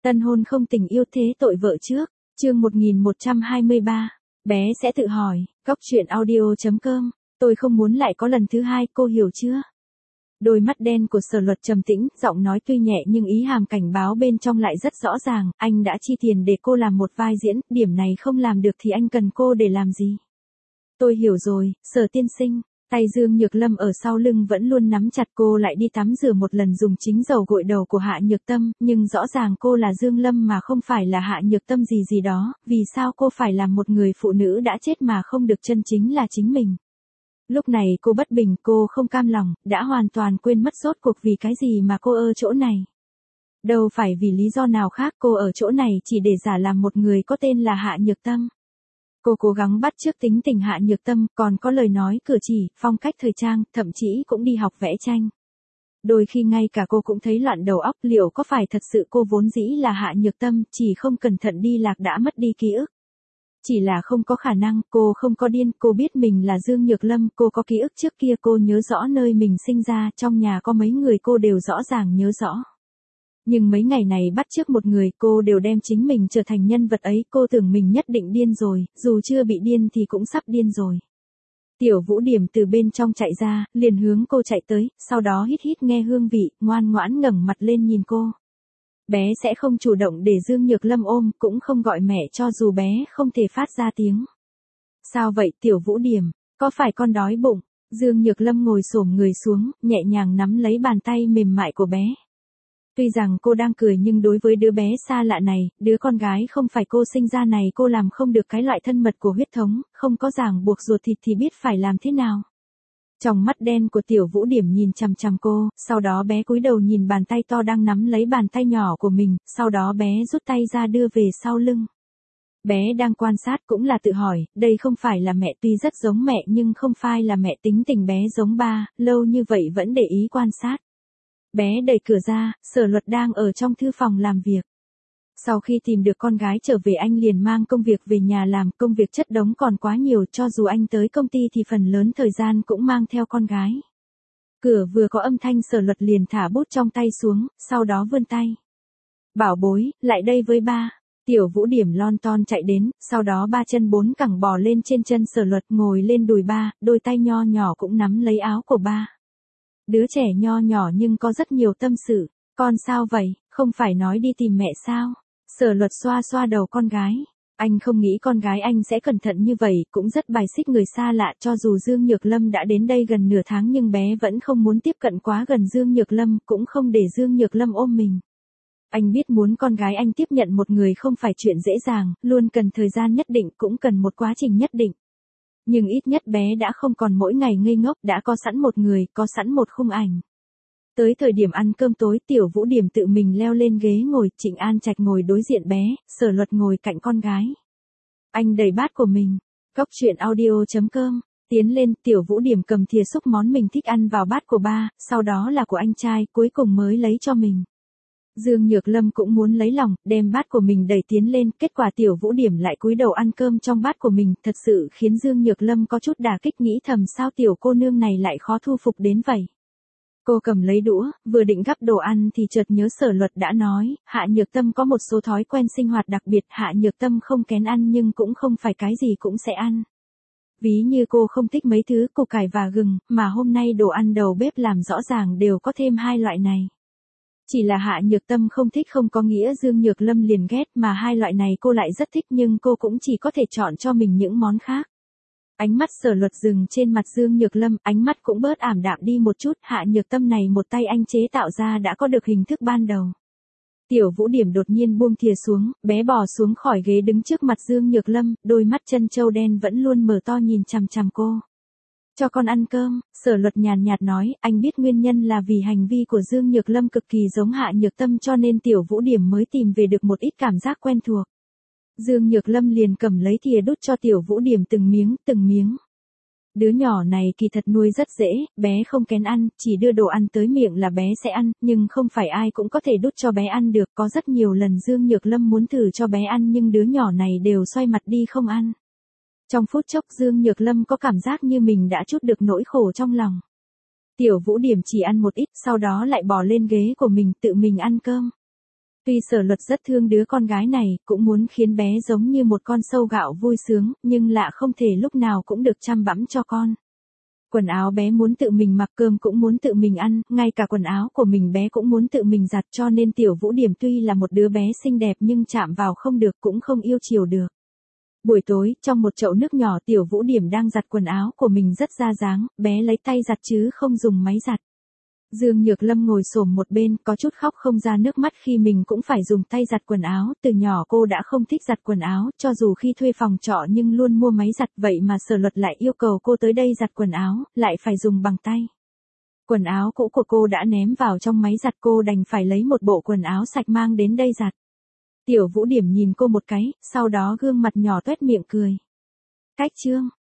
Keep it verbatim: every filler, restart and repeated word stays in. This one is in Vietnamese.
Tân hôn không tình yêu thế tội vợ trước, chương một nghìn một trăm hai mươi ba, bé sẽ tự hỏi, góc chuyện audio chấm com, tôi không muốn lại có lần thứ hai, cô hiểu chưa? Đôi mắt đen của Sở Luật trầm tĩnh, giọng nói tuy nhẹ nhưng ý hàm cảnh báo bên trong lại rất rõ ràng, anh đã chi tiền để cô làm một vai diễn, điểm này không làm được thì anh cần cô để làm gì? Tôi hiểu rồi, Sở tiên sinh. Tay Dương Nhược Lâm ở sau lưng vẫn luôn nắm chặt, cô lại đi tắm rửa một lần dùng chính dầu gội đầu của Hạ Nhược Tâm, nhưng rõ ràng cô là Dương Lâm mà không phải là Hạ Nhược Tâm gì gì đó, vì sao cô phải làm một người phụ nữ đã chết mà không được chân chính là chính mình. Lúc này cô bất bình, cô không cam lòng, đã hoàn toàn quên mất rốt cuộc vì cái gì mà cô ở chỗ này. Đâu phải vì lý do nào khác, cô ở chỗ này chỉ để giả làm một người có tên là Hạ Nhược Tâm. Cô cố gắng bắt chước tính tình Hạ Nhược Tâm, còn có lời nói cử chỉ, phong cách thời trang, thậm chí cũng đi học vẽ tranh. Đôi khi ngay cả cô cũng thấy loạn đầu óc, liệu có phải thật sự cô vốn dĩ là Hạ Nhược Tâm, chỉ không cẩn thận đi lạc đã mất đi ký ức. Chỉ là không có khả năng, cô không có điên, cô biết mình là Dương Nhược Lâm, cô có ký ức trước kia, cô nhớ rõ nơi mình sinh ra, trong nhà có mấy người cô đều rõ ràng nhớ rõ. Nhưng mấy ngày này bắt chước một người, cô đều đem chính mình trở thành nhân vật ấy, cô tưởng mình nhất định điên rồi, dù chưa bị điên thì cũng sắp điên rồi. Tiểu Vũ Điểm từ bên trong chạy ra, liền hướng cô chạy tới, sau đó hít hít nghe hương vị, ngoan ngoãn ngẩng mặt lên nhìn cô. Bé sẽ không chủ động để Dương Nhược Lâm ôm, cũng không gọi mẹ cho dù bé không thể phát ra tiếng. Sao vậy Tiểu Vũ Điểm, có phải con đói bụng? Dương Nhược Lâm ngồi xổm người xuống, nhẹ nhàng nắm lấy bàn tay mềm mại của bé. Tuy rằng cô đang cười nhưng đối với đứa bé xa lạ này, đứa con gái không phải cô sinh ra này, cô làm không được cái loại thân mật của huyết thống, không có ràng buộc ruột thịt thì biết phải làm thế nào. Trong mắt đen của Tiểu Vũ Điểm nhìn chằm chằm cô, sau đó bé cúi đầu nhìn bàn tay to đang nắm lấy bàn tay nhỏ của mình, sau đó bé rút tay ra đưa về sau lưng. Bé đang quan sát cũng là tự hỏi, đây không phải là mẹ, tuy rất giống mẹ nhưng không phải là mẹ, tính tình bé giống ba, lâu như vậy vẫn để ý quan sát. Bé đẩy cửa ra, Sở Luật đang ở trong thư phòng làm việc. Sau khi tìm được con gái trở về anh liền mang công việc về nhà làm, công việc chất đống còn quá nhiều, cho dù anh tới công ty thì phần lớn thời gian cũng mang theo con gái. Cửa vừa có âm thanh Sở Luật liền thả bút trong tay xuống, sau đó vươn tay. Bảo bối, lại đây với ba. Tiểu Vũ Điểm lon ton chạy đến, sau đó ba chân bốn cẳng bò lên trên chân Sở Luật, ngồi lên đùi ba, đôi tay nho nhỏ cũng nắm lấy áo của ba. Đứa trẻ nho nhỏ nhưng có rất nhiều tâm sự. Con sao vậy, không phải nói đi tìm mẹ sao? Sở Luật xoa xoa đầu con gái. Anh không nghĩ con gái anh sẽ cẩn thận như vậy, cũng rất bài xích người xa lạ, cho dù Dương Nhược Lâm đã đến đây gần nửa tháng nhưng bé vẫn không muốn tiếp cận quá gần Dương Nhược Lâm, cũng không để Dương Nhược Lâm ôm mình. Anh biết muốn con gái anh tiếp nhận một người không phải chuyện dễ dàng, luôn cần thời gian nhất định, cũng cần một quá trình nhất định. Nhưng ít nhất bé đã không còn mỗi ngày ngây ngốc, đã có sẵn một người, có sẵn một khung ảnh. Tới thời điểm ăn cơm tối, Tiểu Vũ Điểm tự mình leo lên ghế ngồi, Trịnh An Trạch ngồi đối diện bé, Sở Luật ngồi cạnh con gái. Anh đẩy bát của mình, góc chuyện audio chấm com, tiến lên, Tiểu Vũ Điểm cầm thìa xúc món mình thích ăn vào bát của ba, sau đó là của anh trai, cuối cùng mới lấy cho mình. Dương Nhược Lâm cũng muốn lấy lòng, đem bát của mình đẩy tiến lên, kết quả Tiểu Vũ Điểm lại cúi đầu ăn cơm trong bát của mình, thật sự khiến Dương Nhược Lâm có chút đả kích, nghĩ thầm sao tiểu cô nương này lại khó thu phục đến vậy. Cô cầm lấy đũa, vừa định gắp đồ ăn thì chợt nhớ Sở Luật đã nói, Hạ Nhược Tâm có một số thói quen sinh hoạt đặc biệt, Hạ Nhược Tâm không kén ăn nhưng cũng không phải cái gì cũng sẽ ăn. Ví như cô không thích mấy thứ củ cải và gừng, mà hôm nay đồ ăn đầu bếp làm rõ ràng đều có thêm hai loại này. Chỉ là Hạ Nhược Tâm không thích không có nghĩa Dương Nhược Lâm liền ghét, mà hai loại này cô lại rất thích nhưng cô cũng chỉ có thể chọn cho mình những món khác. Ánh mắt Sở Luật dừng trên mặt Dương Nhược Lâm, ánh mắt cũng bớt ảm đạm đi một chút, Hạ Nhược Tâm này một tay anh chế tạo ra đã có được hình thức ban đầu. Tiểu Vũ Điểm đột nhiên buông thìa xuống, bé bò xuống khỏi ghế đứng trước mặt Dương Nhược Lâm, đôi mắt chân trâu đen vẫn luôn mở to nhìn chằm chằm cô. Cho con ăn cơm, Sở Luật nhàn nhạt nói, anh biết nguyên nhân là vì hành vi của Dương Nhược Lâm cực kỳ giống Hạ Nhược Tâm cho nên Tiểu Vũ Điểm mới tìm về được một ít cảm giác quen thuộc. Dương Nhược Lâm liền cầm lấy thìa đút cho Tiểu Vũ Điểm từng miếng, từng miếng. Đứa nhỏ này kỳ thật nuôi rất dễ, bé không kén ăn, chỉ đưa đồ ăn tới miệng là bé sẽ ăn, nhưng không phải ai cũng có thể đút cho bé ăn được, có rất nhiều lần Dương Nhược Lâm muốn thử cho bé ăn nhưng đứa nhỏ này đều xoay mặt đi không ăn. Trong phút chốc Dương Nhược Lâm có cảm giác như mình đã trút được nỗi khổ trong lòng. Tiểu Vũ Điểm chỉ ăn một ít, sau đó lại bỏ lên ghế của mình tự mình ăn cơm. Tuy Sở Luật rất thương đứa con gái này, cũng muốn khiến bé giống như một con sâu gạo vui sướng, nhưng lạ không thể lúc nào cũng được chăm bẵm cho con. Quần áo bé muốn tự mình mặc, cơm cũng muốn tự mình ăn, ngay cả quần áo của mình bé cũng muốn tự mình giặt, cho nên Tiểu Vũ Điểm tuy là một đứa bé xinh đẹp nhưng chạm vào không được, cũng không yêu chiều được. Buổi tối, trong một chậu nước nhỏ, Tiểu Vũ Điểm đang giặt quần áo của mình rất ra dáng, bé lấy tay giặt chứ không dùng máy giặt. Dương Nhược Lâm ngồi xổm một bên, có chút khóc không ra nước mắt khi mình cũng phải dùng tay giặt quần áo, từ nhỏ cô đã không thích giặt quần áo, cho dù khi thuê phòng trọ nhưng luôn mua máy giặt, vậy mà Sở Luật lại yêu cầu cô tới đây giặt quần áo, lại phải dùng bằng tay. Quần áo cũ của cô đã ném vào trong máy giặt, cô đành phải lấy một bộ quần áo sạch mang đến đây giặt. Tiểu Vũ Điểm nhìn cô một cái, sau đó gương mặt nhỏ toét miệng cười. Cách chương